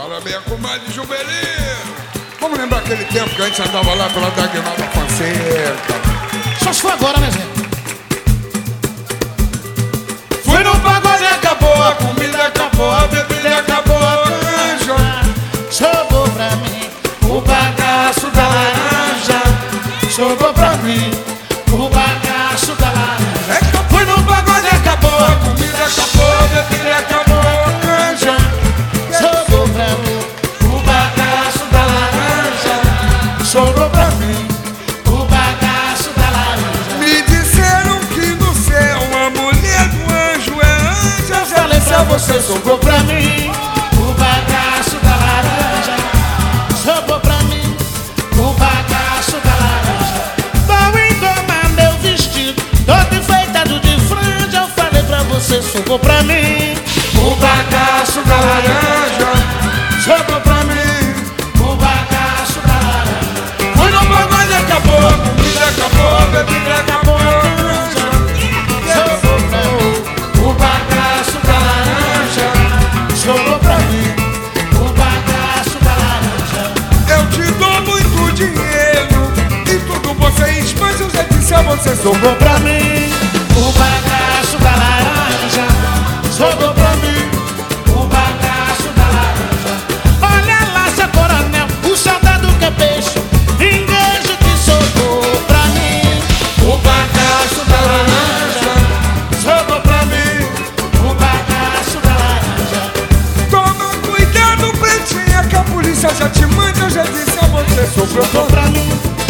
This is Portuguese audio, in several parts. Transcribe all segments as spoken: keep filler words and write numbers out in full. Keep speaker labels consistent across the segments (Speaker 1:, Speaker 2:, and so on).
Speaker 1: Fala, minha comadre Juvelino. Vamos lembrar aquele tempo que a gente andava lá pela Dagnaldo Fonseca.
Speaker 2: Só se for agora, né, Zé?
Speaker 1: Fui no pagode, acabou, a comida acabou, a bebida acabou, a canja
Speaker 2: Sobrou pra mim o bagaço da laranja. Sobrou pra mim o bagaço da laranja.
Speaker 1: É que eu fui no pagode, acabou, a comida acabou, a bebida acabou, a canja
Speaker 2: Sobrou pra mim o bagaço da laranja. Sobrou pra mim o bagaço da laranja.
Speaker 1: Me disseram que no céu a mulher do anjo é anja.
Speaker 2: Eu falei pra você, sobrou pra mim o bagaço da laranja. Sobrou pra mim o bagaço da laranja. Vou engomar meu vestido, todo enfeitado de franja. Eu falei pra você, sobrou pra mim
Speaker 1: O bagaço da laranja sobrou pra mim.
Speaker 2: o bagaço da laranja.
Speaker 1: Fui no pagode, acabou, a comida acabou, a bebida acabou, a canja
Speaker 2: Sobrou pra mim o bagaço da laranja. Sobrou pra mim o bagaço da laranja.
Speaker 1: Eu te dou muito dinheiro e tudo você espanja. Eu já disse a você, sobrou
Speaker 2: Sobrou pra mim o bagaço da laranja. Sobrou pra mim o bagaço da laranja. Olha lá, seu coronel, o soldado que é peixe, vinganjo que sobrou pra mim
Speaker 1: o bagaço da laranja.
Speaker 2: sobrou pra mim o bagaço da laranja.
Speaker 1: Toma cuidado, pretinha, que a polícia já te manda. Eu já disse a você, sobrou
Speaker 2: Sobrou pra mim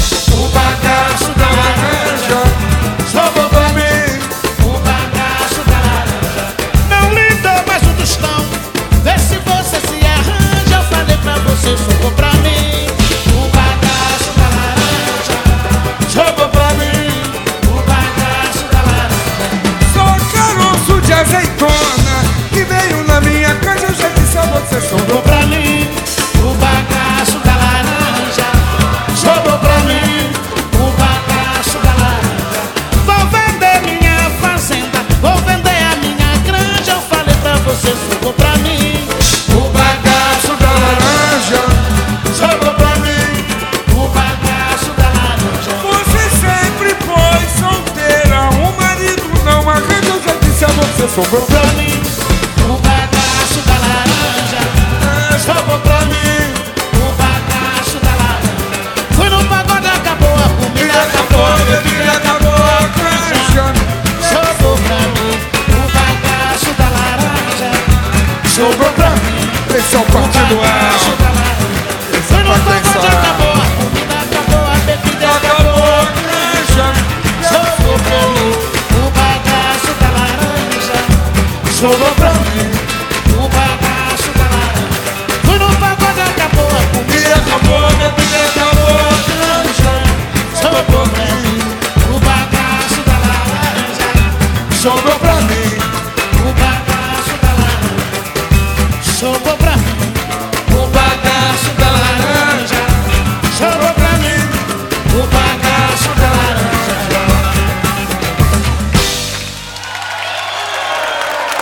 Speaker 1: o bagaço da laranja.
Speaker 2: sobrou pra mim o bagaço da laranja. Não lhe dou mais um tostão, vê se você se arranja. Eu falei pra você, sobrou pra mim o bagaço da laranja. Sobrou pra mim o bagaço da laranja.
Speaker 1: Sou caroço de azeitona que veio na minha casa. Eu já disse a você, sobrou
Speaker 2: Sobrou pra mim o bagaço da laranja. Sobrou pra mim o bagaço da laranja. Vou vender minha fazenda, vou vender a minha granja. Eu falei pra você, sobrou pra mim
Speaker 1: o bagaço da laranja.
Speaker 2: sobrou pra mim o bagaço da laranja.
Speaker 1: Você sempre foi solteira, o marido não arranja. Eu já disse a você, sobrou
Speaker 2: Sobrou pra mim o bagaço da laranja. Sobrou pra mim o bagaço da laranja. Fui no pagode, acabou a comida, acabou a bebida,
Speaker 1: acabou a canja
Speaker 2: sobrou pra mim o bagaço da laranja. Sobrou pra mim
Speaker 1: Esse é o
Speaker 2: o
Speaker 1: partido
Speaker 2: bagaço
Speaker 1: A.
Speaker 2: da laranja. Fui no pagode, acabou a comida, acabou a bebida, acabou a
Speaker 1: canja
Speaker 2: sobrou pra mim o bagaço da laranja. Sobrou pra mim